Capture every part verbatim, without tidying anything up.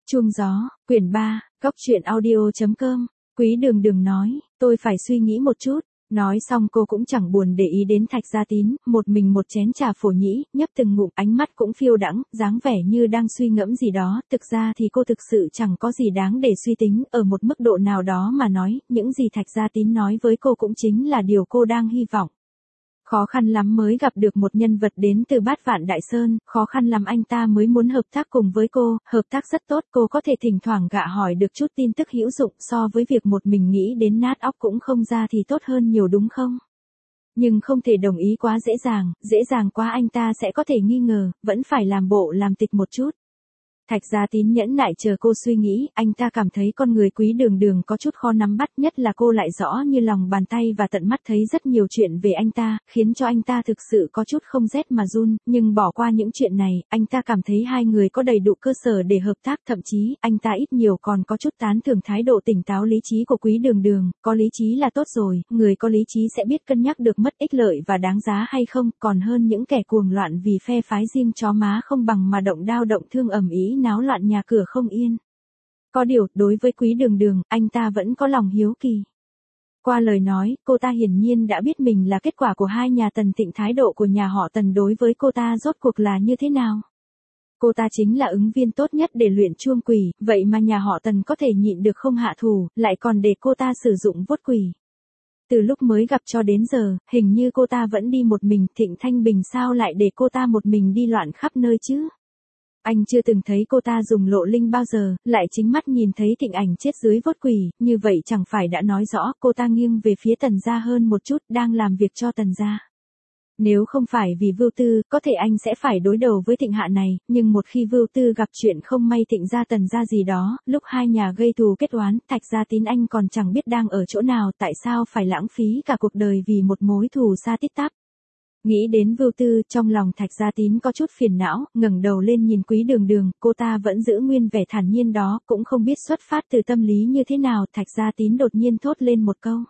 Chuông gió, quyển ba, góc truyện audio.com, Quý Đường Đường nói, tôi phải suy nghĩ một chút. Nói xong cô cũng chẳng buồn để ý đến Thạch Gia Tín, một mình một chén trà phổ nhĩ, nhấp từng ngụm, ánh mắt cũng phiêu đãng, dáng vẻ như đang suy ngẫm gì đó, thực ra thì cô thực sự chẳng có gì đáng để suy tính, ở một mức độ nào đó mà nói, những gì Thạch Gia Tín nói với cô cũng chính là điều cô đang hy vọng. Khó khăn lắm mới gặp được một nhân vật đến từ Bát Vạn Đại Sơn, khó khăn lắm anh ta mới muốn hợp tác cùng với cô, hợp tác rất tốt, cô có thể thỉnh thoảng gạ hỏi được chút tin tức hữu dụng, so với việc một mình nghĩ đến nát óc cũng không ra thì tốt hơn nhiều đúng không? Nhưng không thể đồng ý quá dễ dàng, dễ dàng quá anh ta sẽ có thể nghi ngờ, vẫn phải làm bộ làm tịch một chút. Thạch Gia Tín nhẫn nại chờ cô suy nghĩ, anh ta cảm thấy con người Quý Đường Đường có chút khó nắm bắt, nhất là cô lại rõ như lòng bàn tay và tận mắt thấy rất nhiều chuyện về anh ta, khiến cho anh ta thực sự có chút không rét mà run, nhưng bỏ qua những chuyện này, anh ta cảm thấy hai người có đầy đủ cơ sở để hợp tác, thậm chí, anh ta ít nhiều còn có chút tán thưởng thái độ tỉnh táo lý trí của Quý Đường Đường, có lý trí là tốt rồi, người có lý trí sẽ biết cân nhắc được mất ích lợi và đáng giá hay không, còn hơn những kẻ cuồng loạn vì phe phái riêng chó má không bằng mà động đao động thương ầm ĩ náo loạn nhà cửa không yên. Có điều, đối với Quý Đường Đường, anh ta vẫn có lòng hiếu kỳ. Qua lời nói, cô ta hiển nhiên đã biết mình là kết quả của hai nhà Tần Tịnh, thái độ của nhà họ Tần đối với cô ta rốt cuộc là như thế nào. Cô ta chính là ứng viên tốt nhất để luyện chuông quỷ, vậy mà nhà họ Tần có thể nhịn được không hạ thủ, lại còn để cô ta sử dụng vuốt quỷ. Từ lúc mới gặp cho đến giờ, hình như cô ta vẫn đi một mình, Thịnh Thanh Bình sao lại để cô ta một mình đi loạn khắp nơi chứ? Anh chưa từng thấy cô ta dùng lộ linh bao giờ, lại chính mắt nhìn thấy Thịnh Ảnh chết dưới vuốt quỷ, như vậy chẳng phải đã nói rõ cô ta nghiêng về phía Tần gia hơn một chút, đang làm việc cho Tần gia. Nếu không phải vì Vưu Tư, có thể anh sẽ phải đối đầu với Thịnh Hạ này, nhưng một khi Vưu Tư gặp chuyện không may Thịnh gia Tần gia gì đó, lúc hai nhà gây thù kết oán, Thạch Gia Tín anh còn chẳng biết đang ở chỗ nào, tại sao phải lãng phí cả cuộc đời vì một mối thù xa tít tắp. Nghĩ đến Vưu Tư, trong lòng Thạch Gia Tín có chút phiền não, ngẩng đầu lên nhìn Quý Đường Đường, cô ta vẫn giữ nguyên vẻ thản nhiên đó, cũng không biết xuất phát từ tâm lý như thế nào, Thạch Gia Tín đột nhiên thốt lên một câu.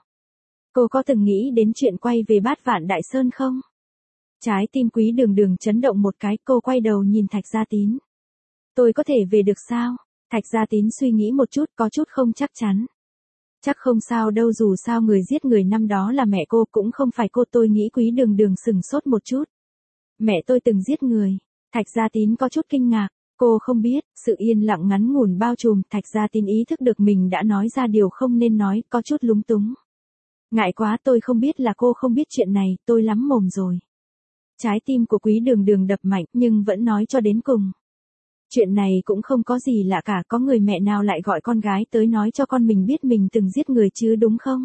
Cô có từng nghĩ đến chuyện quay về Bát Vạn Đại Sơn không? Trái tim Quý Đường Đường chấn động một cái, cô quay đầu nhìn Thạch Gia Tín. Tôi có thể về được sao? Thạch Gia Tín suy nghĩ một chút, có chút không chắc chắn. Chắc không sao đâu, dù sao người giết người năm đó là mẹ cô, cũng không phải cô. Tôi nghĩ Quý Đường Đường sừng sốt một chút. Mẹ tôi từng giết người. Thạch Gia Tín có chút kinh ngạc. Cô không biết, sự yên lặng ngắn ngủn bao trùm, Thạch Gia Tín ý thức được mình đã nói ra điều không nên nói, có chút lúng túng. Ngại quá, tôi không biết là cô không biết chuyện này, tôi lắm mồm rồi. Trái tim của Quý Đường Đường đập mạnh, nhưng vẫn nói cho đến cùng. Chuyện này cũng không có gì lạ cả, có người mẹ nào lại gọi con gái tới nói cho con mình biết mình từng giết người chứ đúng không?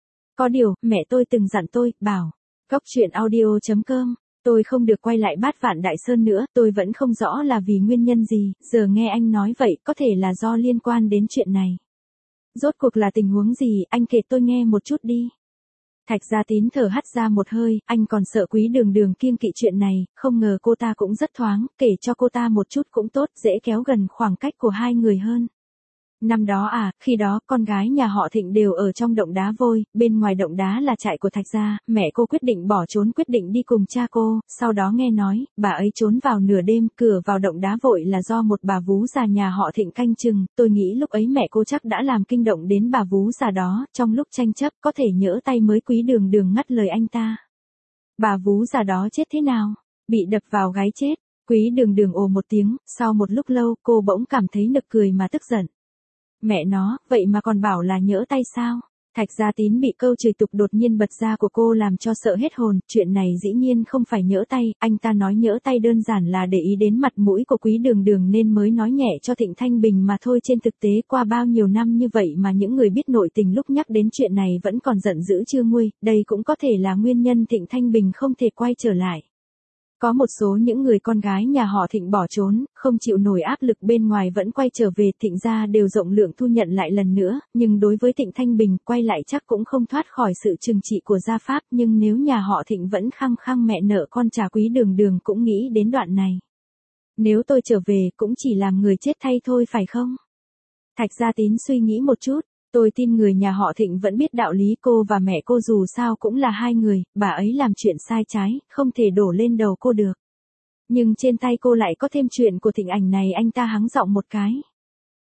Có điều, mẹ tôi từng dặn tôi, bảo, góc truyện audio.com, tôi không được quay lại Bát Vạn Đại Sơn nữa, tôi vẫn không rõ là vì nguyên nhân gì, giờ nghe anh nói vậy, có thể là do liên quan đến chuyện này. Rốt cuộc là tình huống gì, anh kể tôi nghe một chút đi. Thạch Gia Tín thở hắt ra một hơi, anh còn sợ Quý Đường Đường kiêng kỵ chuyện này, không ngờ cô ta cũng rất thoáng, kể cho cô ta một chút cũng tốt, dễ kéo gần khoảng cách của hai người hơn. Năm đó à, khi đó, con gái nhà họ Thịnh đều ở trong động đá vôi, bên ngoài động đá là trại của Thạch gia, mẹ cô quyết định bỏ trốn, quyết định đi cùng cha cô, sau đó nghe nói, bà ấy trốn vào nửa đêm, cửa vào động đá vội là do một bà vú già nhà họ Thịnh canh chừng, tôi nghĩ lúc ấy mẹ cô chắc đã làm kinh động đến bà vú già đó, trong lúc tranh chấp, có thể nhỡ tay mới Quý Đường Đường ngắt lời anh ta. Bà vú già đó chết thế nào? Bị đập vào gáy chết. Quý Đường Đường ồ một tiếng, sau một lúc lâu, cô bỗng cảm thấy nực cười mà tức giận. Mẹ nó, vậy mà còn bảo là nhỡ tay sao? Thạch Gia Tín bị câu chửi tục đột nhiên bật ra của cô làm cho sợ hết hồn, chuyện này dĩ nhiên không phải nhỡ tay, anh ta nói nhỡ tay đơn giản là để ý đến mặt mũi của Quý Đường Đường nên mới nói nhẹ cho Thịnh Thanh Bình mà thôi, trên thực tế qua bao nhiêu năm như vậy mà những người biết nội tình lúc nhắc đến chuyện này vẫn còn giận dữ chưa nguôi, đây cũng có thể là nguyên nhân Thịnh Thanh Bình không thể quay trở lại. Có một số những người con gái nhà họ Thịnh bỏ trốn, không chịu nổi áp lực bên ngoài vẫn quay trở về, Thịnh gia đều rộng lượng thu nhận lại lần nữa, nhưng đối với Thịnh Thanh Bình, quay lại chắc cũng không thoát khỏi sự trừng trị của gia pháp, nhưng nếu nhà họ Thịnh vẫn khăng khăng mẹ nợ con trả, Quý Đường Đường cũng nghĩ đến đoạn này. Nếu tôi trở về, cũng chỉ làm người chết thay thôi phải không? Thạch Gia Tín suy nghĩ một chút. Tôi tin người nhà họ Thịnh vẫn biết đạo lý, cô và mẹ cô dù sao cũng là hai người, bà ấy làm chuyện sai trái, không thể đổ lên đầu cô được. Nhưng trên tay cô lại có thêm chuyện của Thịnh Ảnh này, anh ta hắng giọng một cái.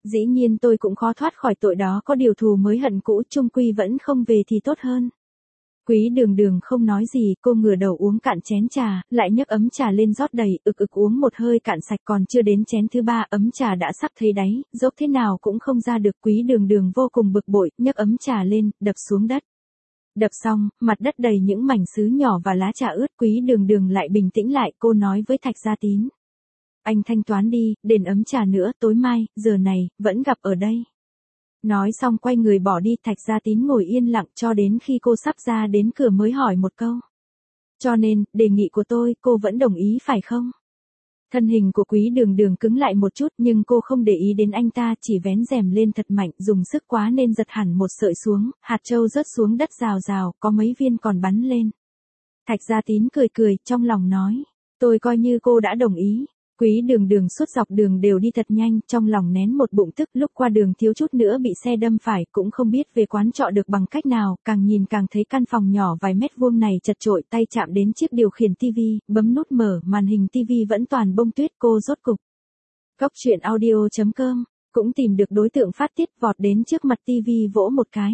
Dĩ nhiên tôi cũng khó thoát khỏi tội đó, có điều thù mới hận cũ, chung quy vẫn không về thì tốt hơn. Quý Đường Đường không nói gì, cô ngửa đầu uống cạn chén trà, lại nhấc ấm trà lên rót đầy, ực ực uống một hơi cạn sạch, còn chưa đến chén thứ ba, ấm trà đã sắp thấy đáy, dốc thế nào cũng không ra được. Quý Đường Đường vô cùng bực bội, nhấc ấm trà lên, đập xuống đất. Đập xong, mặt đất đầy những mảnh sứ nhỏ và lá trà ướt. Quý Đường Đường lại bình tĩnh lại, cô nói với Thạch Gia Tín. Anh thanh toán đi, đền ấm trà nữa, tối mai, giờ này, vẫn gặp ở đây. Nói xong quay người bỏ đi. Thạch Gia Tín ngồi yên lặng cho đến khi cô sắp ra đến cửa mới hỏi một câu. Cho nên, đề nghị của tôi, cô vẫn đồng ý phải không? Thân hình của Quý Đường Đường cứng lại một chút, nhưng cô không để ý đến anh ta, chỉ vén rèm lên thật mạnh, dùng sức quá nên giật hẳn một sợi xuống, hạt châu rớt xuống đất rào rào, có mấy viên còn bắn lên. Thạch Gia Tín cười cười, trong lòng nói, tôi coi như cô đã đồng ý. Quý Đường Đường suốt dọc đường đều đi thật nhanh, trong lòng nén một bụng tức, lúc qua đường thiếu chút nữa bị xe đâm phải, cũng không biết về quán trọ được bằng cách nào, càng nhìn càng thấy căn phòng nhỏ vài mét vuông này chật chội, tay chạm đến chiếc điều khiển tivi, bấm nút mở, màn hình tivi vẫn toàn bông tuyết. Cô rốt cục. Cốc truyện audio chấm com cũng tìm được đối tượng phát tiết, vọt đến trước mặt tivi vỗ một cái.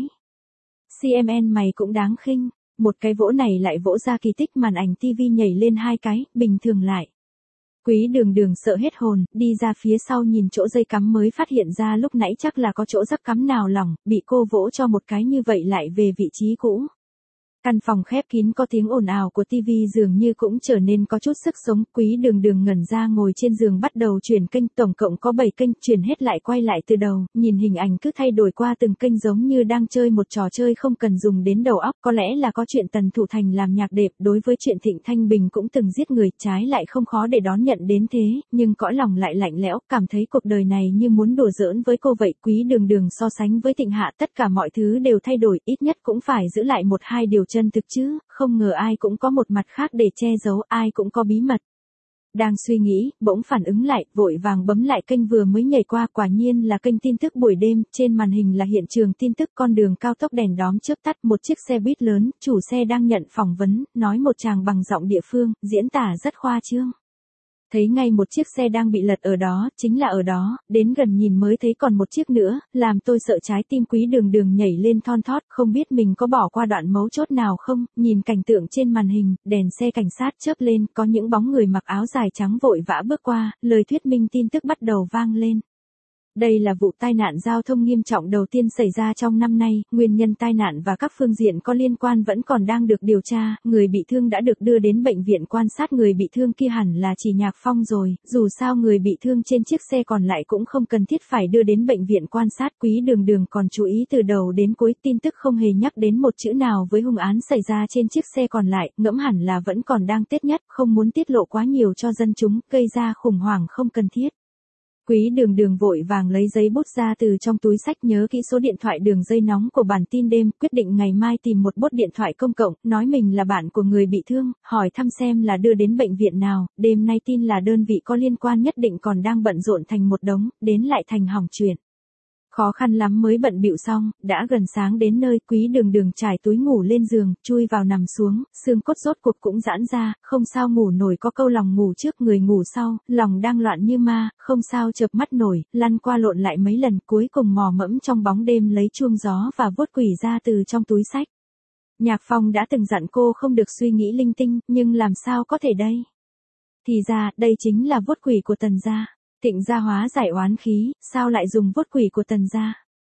xê em en mày cũng đáng khinh, một cái vỗ này lại vỗ ra kỳ tích, màn ảnh tivi nhảy lên hai cái, bình thường lại. Quý Đường Đường sợ hết hồn, đi ra phía sau nhìn chỗ dây cắm mới phát hiện ra lúc nãy chắc là có chỗ rắc cắm nào lỏng, bị cô vỗ cho một cái như vậy lại về vị trí cũ. Căn phòng khép kín, có tiếng ồn ào của tivi dường như cũng trở nên có chút sức sống. Quý Đường Đường ngẩn ra ngồi trên giường bắt đầu chuyển kênh, tổng cộng có bảy kênh, chuyển hết lại quay lại từ đầu, nhìn hình ảnh cứ thay đổi qua từng kênh giống như đang chơi một trò chơi không cần dùng đến đầu óc. Có lẽ là có chuyện Tần Thủ Thành làm nhạc đệm, đối với chuyện Thịnh Thanh Bình cũng từng giết người, trái lại không khó để đón nhận đến thế, nhưng cõi lòng lại lạnh lẽo, cảm thấy cuộc đời này như muốn đùa giỡn với cô vậy. Quý Đường Đường so sánh với Thịnh Hạ, tất cả mọi thứ đều thay đổi, ít nhất cũng phải giữ lại một hai điều chân thực chứ, không ngờ ai cũng có một mặt khác để che giấu, ai cũng có bí mật. Đang suy nghĩ, bỗng phản ứng lại, vội vàng bấm lại kênh vừa mới nhảy qua, quả nhiên là kênh tin tức buổi đêm, trên màn hình là hiện trường tin tức, con đường cao tốc đèn đóm chớp tắt, một chiếc xe buýt lớn, chủ xe đang nhận phỏng vấn, nói một tràng bằng giọng địa phương, diễn tả rất khoa trương. Thấy ngay một chiếc xe đang bị lật ở đó, chính là ở đó, đến gần nhìn mới thấy còn một chiếc nữa, làm tôi sợ trái tim Quý Đường Đường nhảy lên thon thót, không biết mình có bỏ qua đoạn mấu chốt nào không. Nhìn cảnh tượng trên màn hình, đèn xe cảnh sát chớp lên, có những bóng người mặc áo dài trắng vội vã bước qua, lời thuyết minh tin tức bắt đầu vang lên. Đây là vụ tai nạn giao thông nghiêm trọng đầu tiên xảy ra trong năm nay, nguyên nhân tai nạn và các phương diện có liên quan vẫn còn đang được điều tra, người bị thương đã được đưa đến bệnh viện quan sát. Người bị thương kia hẳn là chỉ Nhạc Phong rồi, dù sao người bị thương trên chiếc xe còn lại cũng không cần thiết phải đưa đến bệnh viện quan sát. Quý Đường Đường còn chú ý từ đầu đến cuối, tin tức không hề nhắc đến một chữ nào với hung án xảy ra trên chiếc xe còn lại, ngẫm hẳn là vẫn còn đang tết nhất, không muốn tiết lộ quá nhiều cho dân chúng, gây ra khủng hoảng không cần thiết. Quý Đường Đường vội vàng lấy giấy bút ra từ trong túi sách, nhớ kỹ số điện thoại đường dây nóng của bản tin đêm, quyết định ngày mai tìm một bốt điện thoại công cộng, nói mình là bạn của người bị thương, hỏi thăm xem là đưa đến bệnh viện nào, đêm nay tin là đơn vị có liên quan nhất định còn đang bận rộn thành một đống, đến lại thành hỏng chuyện. Khó khăn lắm mới bận bịu xong, đã gần sáng đến nơi. Quý Đường Đường trải túi ngủ lên giường, chui vào nằm xuống, xương cốt rốt cuộc cũng giãn ra, không sao ngủ nổi, có câu lòng ngủ trước người ngủ sau, lòng đang loạn như ma, không sao chợp mắt nổi, lăn qua lộn lại mấy lần, cuối cùng mò mẫm trong bóng đêm lấy chuông gió và vuốt quỷ ra từ trong túi sách. Nhạc Phong đã từng dặn cô không được suy nghĩ linh tinh, nhưng làm sao có thể đây? Thì ra, đây chính là vuốt quỷ của Tần gia. Thịnh gia hóa giải oán khí, sao lại dùng vuốt quỷ của Tần gia?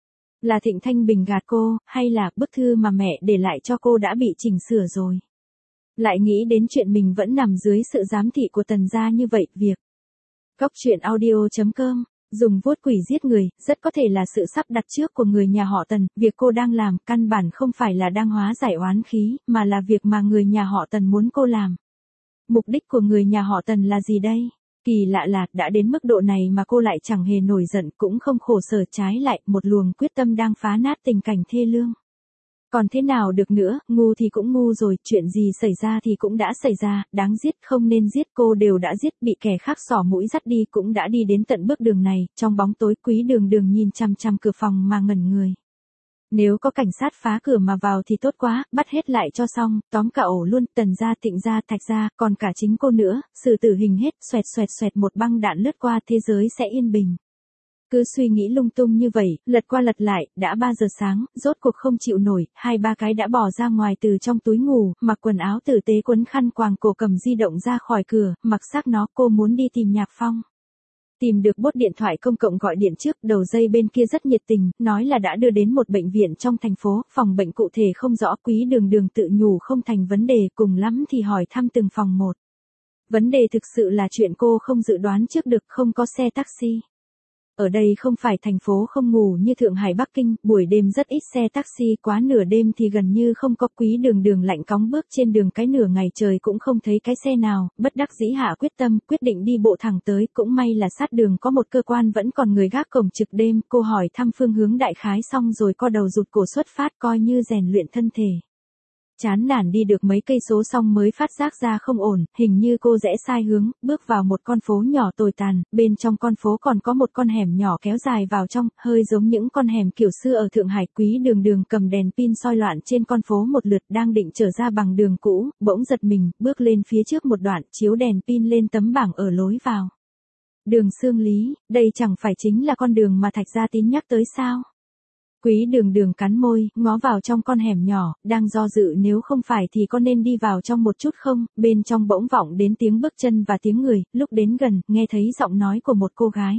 Là Thịnh Thanh Bình gạt cô, hay là bức thư mà mẹ để lại cho cô đã bị chỉnh sửa rồi? Lại nghĩ đến chuyện mình vẫn nằm dưới sự giám thị của Tần gia như vậy, việc Cốc truyện audio chấm com dùng vuốt quỷ giết người, rất có thể là sự sắp đặt trước của người nhà họ Tần, việc cô đang làm căn bản không phải là đang hóa giải oán khí, mà là việc mà người nhà họ Tần muốn cô làm. Mục đích của người nhà họ Tần là gì đây? Kỳ lạ là, đã đến mức độ này mà cô lại chẳng hề nổi giận, cũng không khổ sở, trái lại, một luồng quyết tâm đang phá nát tình cảnh thê lương. Còn thế nào được nữa, ngu thì cũng ngu rồi, chuyện gì xảy ra thì cũng đã xảy ra, đáng giết không nên giết cô đều đã giết, bị kẻ khác xỏ mũi dắt đi cũng đã đi đến tận bước đường này. Trong bóng tối, Quý Đường Đường nhìn chằm chằm cửa phòng mà ngẩn người. Nếu có cảnh sát phá cửa mà vào thì tốt quá, bắt hết lại cho xong, tóm cả ổ luôn, Tần gia, Thịnh gia, Thạch gia, còn cả chính cô nữa, xử tử hình hết, xoẹt xoẹt xoẹt một băng đạn lướt qua, thế giới sẽ yên bình. Cứ suy nghĩ lung tung như vậy, lật qua lật lại, đã ba giờ sáng, rốt cuộc không chịu nổi, hai ba cái đã bỏ ra ngoài từ trong túi ngủ, mặc quần áo tử tế quấn khăn quàng cổ cầm di động ra khỏi cửa, mặc xác nó, cô muốn đi tìm Nhạc Phong. Tìm được bốt điện thoại công cộng gọi điện trước, đầu dây bên kia rất nhiệt tình, nói là đã đưa đến một bệnh viện trong thành phố, phòng bệnh cụ thể không rõ, Quý Đường Đường tự nhủ không thành vấn đề, cùng lắm thì hỏi thăm từng phòng một. Vấn đề thực sự là chuyện cô không dự đoán trước được, không có xe taxi. Ở đây không phải thành phố không ngủ như Thượng Hải Bắc Kinh, buổi đêm rất ít xe taxi, quá nửa đêm thì gần như không có. Quý Đường Đường lạnh cóng bước trên đường cái nửa ngày trời cũng không thấy cái xe nào, bất đắc dĩ hạ quyết tâm, quyết định đi bộ thẳng tới, cũng may là sát đường có một cơ quan vẫn còn người gác cổng trực đêm, cô hỏi thăm phương hướng đại khái xong rồi co đầu rụt cổ xuất phát coi như rèn luyện thân thể. Chán nản đi được mấy cây số xong mới phát giác ra không ổn, hình như cô rẽ sai hướng, bước vào một con phố nhỏ tồi tàn, bên trong con phố còn có một con hẻm nhỏ kéo dài vào trong, hơi giống những con hẻm kiểu xưa ở Thượng Hải. Quý Đường Đường cầm đèn pin soi loạn trên con phố một lượt, đang định trở ra bằng đường cũ, bỗng giật mình, bước lên phía trước một đoạn, chiếu đèn pin lên tấm bảng ở lối vào. Đường Xương Lý, đây chẳng phải chính là con đường mà Thạch Gia Tín nhắc tới sao? Quý Đường Đường cắn môi, ngó vào trong con hẻm nhỏ, đang do dự nếu không phải thì có nên đi vào trong một chút không, bên trong bỗng vọng đến tiếng bước chân và tiếng người, lúc đến gần, nghe thấy giọng nói của một cô gái.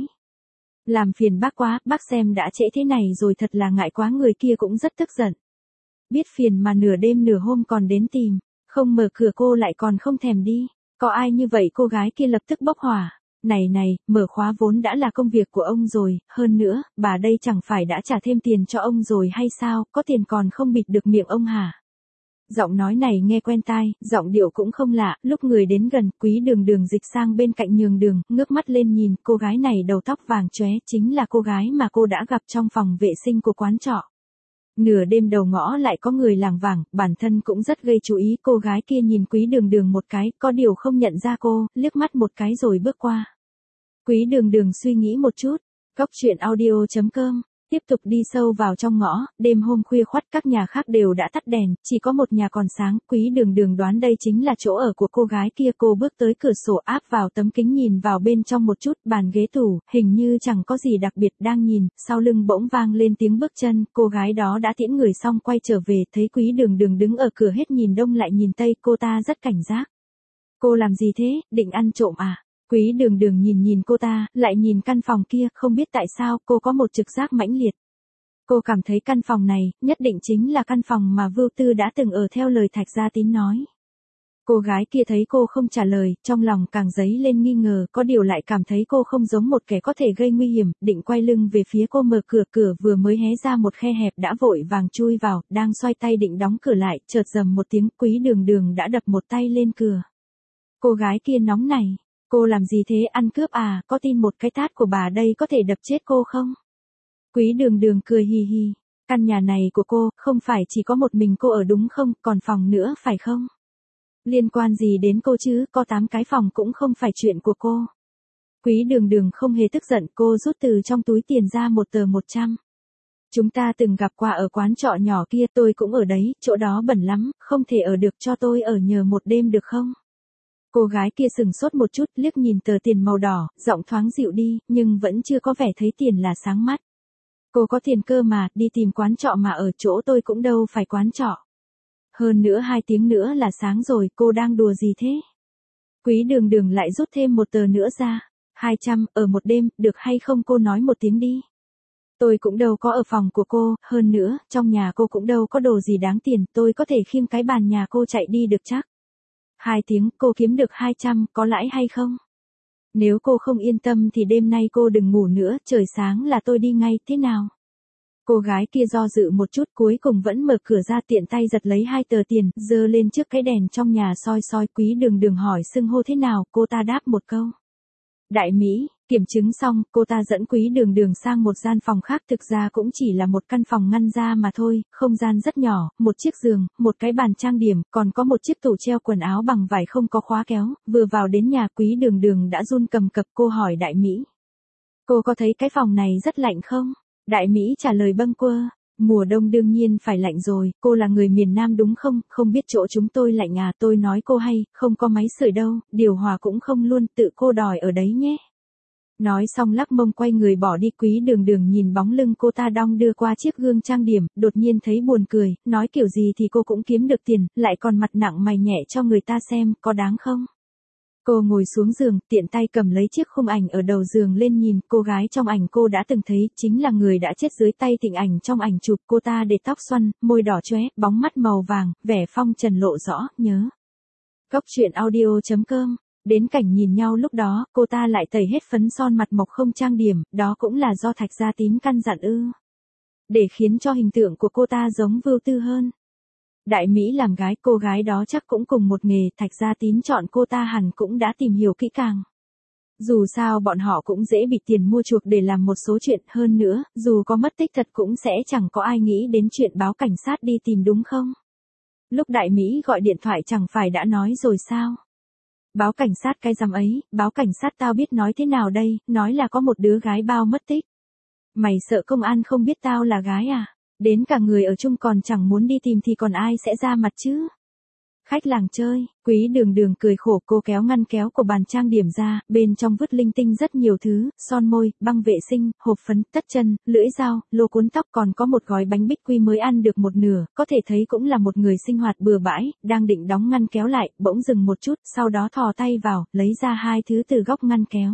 Làm phiền bác quá, bác xem đã trễ thế này rồi, thật là ngại quá. Người kia cũng rất tức giận. Biết phiền mà nửa đêm nửa hôm còn đến tìm, không mở cửa cô lại còn không thèm đi. Có ai như vậy? Cô gái kia lập tức bốc hỏa. Này này, mở khóa vốn đã là công việc của ông rồi, hơn nữa, bà đây chẳng phải đã trả thêm tiền cho ông rồi hay sao, có tiền còn không bịt được miệng ông hả? Giọng nói này nghe quen tai, giọng điệu cũng không lạ, lúc người đến gần, Quý Đường Đường dịch sang bên cạnh nhường đường, ngước mắt lên nhìn, cô gái này đầu tóc vàng chóe, chính là cô gái mà cô đã gặp trong phòng vệ sinh của quán trọ. Nửa đêm đầu ngõ lại có người lảng vảng, bản thân cũng rất gây chú ý, cô gái kia nhìn Quý Đường Đường một cái, có điều không nhận ra cô, liếc mắt một cái rồi bước qua. Quý Đường Đường suy nghĩ một chút, Góc Chuyện Audio chấm com, tiếp tục đi sâu vào trong ngõ, đêm hôm khuya khoắt các nhà khác đều đã tắt đèn, chỉ có một nhà còn sáng, Quý Đường Đường đoán đây chính là chỗ ở của cô gái kia, cô bước tới cửa sổ áp vào tấm kính nhìn vào bên trong một chút, bàn ghế tủ, hình như chẳng có gì đặc biệt, đang nhìn, sau lưng bỗng vang lên tiếng bước chân, cô gái đó đã tiễn người xong quay trở về, thấy Quý Đường Đường đứng ở cửa hết nhìn đông lại nhìn tây, cô ta rất cảnh giác. Cô làm gì thế, định ăn trộm à? Quý Đường Đường nhìn nhìn cô ta, lại nhìn căn phòng kia, không biết tại sao, cô có một trực giác mãnh liệt. Cô cảm thấy căn phòng này, nhất định chính là căn phòng mà Vưu Tư đã từng ở theo lời Thạch Gia Tín nói. Cô gái kia thấy cô không trả lời, trong lòng càng dấy lên nghi ngờ, có điều lại cảm thấy cô không giống một kẻ có thể gây nguy hiểm, định quay lưng về phía cô mở cửa, cửa vừa mới hé ra một khe hẹp đã vội vàng chui vào, đang xoay tay định đóng cửa lại, chợt rầm một tiếng, Quý Đường Đường đã đập một tay lên cửa. Cô gái kia nóng này. Cô làm gì thế, ăn cướp à, có tin một cái tát của bà đây có thể đập chết cô không? Quý Đường Đường cười hì hì, căn nhà này của cô, không phải chỉ có một mình cô ở đúng không, còn phòng nữa phải không? Liên quan gì đến cô chứ, có tám cái phòng cũng không phải chuyện của cô. Quý Đường Đường không hề tức giận, cô rút từ trong túi tiền ra một tờ một trăm. Chúng ta từng gặp qua ở quán trọ nhỏ kia, tôi cũng ở đấy, chỗ đó bẩn lắm, không thể ở được, cho tôi ở nhờ một đêm được không? Cô gái kia sừng sốt một chút, liếc nhìn tờ tiền màu đỏ, giọng thoáng dịu đi, nhưng vẫn chưa có vẻ thấy tiền là sáng mắt. Cô có tiền cơ mà, đi tìm quán trọ mà ở, chỗ tôi cũng đâu phải quán trọ. Hơn nữa hai tiếng nữa là sáng rồi, cô đang đùa gì thế? Quý Đường Đường lại rút thêm một tờ nữa ra. hai trăm, ở một đêm, được hay không cô nói một tiếng đi. Tôi cũng đâu có ở phòng của cô, hơn nữa, trong nhà cô cũng đâu có đồ gì đáng tiền, tôi có thể khiêng cái bàn nhà cô chạy đi được chắc. Hai tiếng, cô kiếm được hai trăm, có lãi hay không? Nếu cô không yên tâm thì đêm nay cô đừng ngủ nữa, trời sáng là tôi đi ngay, thế nào? Cô gái kia do dự một chút, cuối cùng vẫn mở cửa ra, tiện tay giật lấy hai tờ tiền, giơ lên trước cái đèn trong nhà soi soi. Quý Đường Đường hỏi xưng hô thế nào, cô ta đáp một câu. Đại Mỹ. Kiểm chứng xong, cô ta dẫn Quý Đường Đường sang một gian phòng khác, thực ra cũng chỉ là một căn phòng ngăn ra mà thôi, không gian rất nhỏ, một chiếc giường, một cái bàn trang điểm, còn có một chiếc tủ treo quần áo bằng vải không có khóa kéo. Vừa vào đến nhà, Quý Đường Đường đã run cầm cập, cô hỏi Đại Mỹ. Cô có thấy cái phòng này rất lạnh không? Đại Mỹ trả lời bâng quơ. Mùa đông đương nhiên phải lạnh rồi, cô là người miền Nam đúng không, không biết chỗ chúng tôi lạnh à, tôi nói cô hay, không có máy sưởi đâu, điều hòa cũng không luôn, tự cô đòi ở đấy nhé. Nói xong lắc mông quay người bỏ đi. Quý Đường Đường nhìn bóng lưng cô ta đong đưa qua chiếc gương trang điểm, đột nhiên thấy buồn cười, nói kiểu gì thì cô cũng kiếm được tiền, lại còn mặt nặng mày nhẹ cho người ta xem, có đáng không? Cô ngồi xuống giường, tiện tay cầm lấy chiếc khung ảnh ở đầu giường lên nhìn, cô gái trong ảnh cô đã từng thấy, chính là người đã chết dưới tay Thịnh Ảnh trong ảnh chụp. Cô ta để tóc xoăn, môi đỏ chóe, bóng mắt màu vàng, vẻ phong trần lộ rõ, nhớ. Góc truyện audio chấm com. Đến cảnh nhìn nhau lúc đó, cô ta lại tẩy hết phấn son mặt mộc không trang điểm, đó cũng là do Thạch Gia Tín căn dặn ư. Để khiến cho hình tượng của cô ta giống Vưu Tư hơn. Đại Mỹ làm gái, cô gái đó chắc cũng cùng một nghề, Thạch Gia Tín chọn cô ta hẳn cũng đã tìm hiểu kỹ càng. Dù sao bọn họ cũng dễ bị tiền mua chuộc để làm một số chuyện, hơn nữa, dù có mất tích thật cũng sẽ chẳng có ai nghĩ đến chuyện báo cảnh sát đi tìm đúng không? Lúc Đại Mỹ gọi điện thoại chẳng phải đã nói rồi sao? Báo cảnh sát cái rắm ấy, báo cảnh sát tao biết nói thế nào đây, nói là có một đứa gái bao mất tích. Mày sợ công an không biết tao là gái à? Đến cả người ở chung còn chẳng muốn đi tìm thì còn ai sẽ ra mặt chứ? Khách làng chơi, Quý Đường Đường cười khổ, cô kéo ngăn kéo của bàn trang điểm ra, bên trong vứt linh tinh rất nhiều thứ, son môi, băng vệ sinh, hộp phấn, tất chân, lưỡi dao, lô cuốn tóc, còn có một gói bánh bích quy mới ăn được một nửa, có thể thấy cũng là một người sinh hoạt bừa bãi, đang định đóng ngăn kéo lại, bỗng dừng một chút, sau đó thò tay vào, lấy ra hai thứ từ góc ngăn kéo.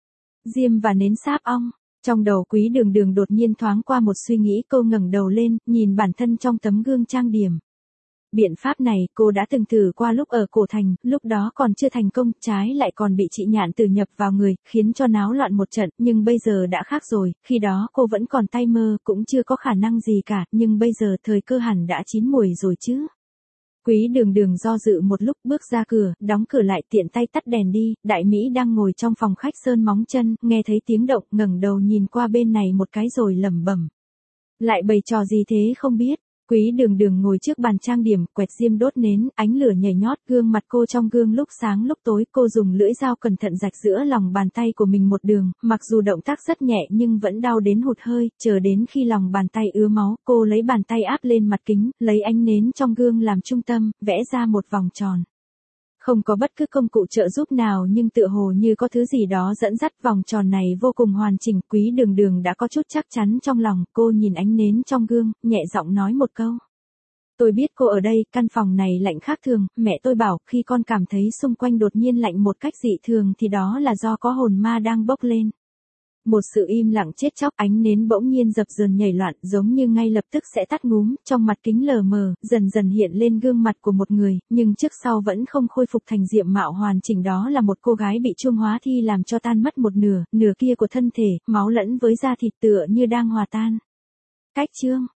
Diêm và nến sáp ong. Trong đầu Quý Đường Đường đột nhiên thoáng qua một suy nghĩ, cô ngẩng đầu lên, nhìn bản thân trong tấm gương trang điểm. Biện pháp này cô đã từng thử qua lúc ở Cổ Thành, lúc đó còn chưa thành công, trái lại còn bị chị Nhạn Tử nhập vào người, khiến cho náo loạn một trận, nhưng bây giờ đã khác rồi, khi đó cô vẫn còn tay mơ, cũng chưa có khả năng gì cả, nhưng bây giờ thời cơ hẳn đã chín muồi rồi chứ. Quý Đường Đường do dự một lúc, bước ra cửa, đóng cửa lại, tiện tay tắt đèn đi. Đại Mỹ đang ngồi trong phòng khách sơn móng chân, nghe thấy tiếng động, ngẩng đầu nhìn qua bên này một cái rồi lẩm bẩm. Lại bày trò gì thế không biết. Quý Đường Đường ngồi trước bàn trang điểm, quẹt diêm đốt nến, ánh lửa nhảy nhót, gương mặt cô trong gương lúc sáng lúc tối, cô dùng lưỡi dao cẩn thận rạch giữa lòng bàn tay của mình một đường, mặc dù động tác rất nhẹ nhưng vẫn đau đến hụt hơi, chờ đến khi lòng bàn tay ứa máu, cô lấy bàn tay áp lên mặt kính, lấy ánh nến trong gương làm trung tâm, vẽ ra một vòng tròn. Không có bất cứ công cụ trợ giúp nào nhưng tựa hồ như có thứ gì đó dẫn dắt vòng tròn này vô cùng hoàn chỉnh. Quý Đường Đường đã có chút chắc chắn trong lòng, cô nhìn ánh nến trong gương, nhẹ giọng nói một câu. Tôi biết cô ở đây, căn phòng này lạnh khác thường, mẹ tôi bảo khi con cảm thấy xung quanh đột nhiên lạnh một cách dị thường thì đó là do có hồn ma đang bốc lên. Một sự im lặng chết chóc, ánh nến bỗng nhiên dập dờn nhảy loạn, giống như ngay lập tức sẽ tắt ngúm, trong mặt kính lờ mờ, dần dần hiện lên gương mặt của một người, nhưng trước sau vẫn không khôi phục thành diện mạo hoàn chỉnh, đó là một cô gái bị chuông hóa thi làm cho tan mất một nửa, nửa kia của thân thể, máu lẫn với da thịt tựa như đang hòa tan. Cách chương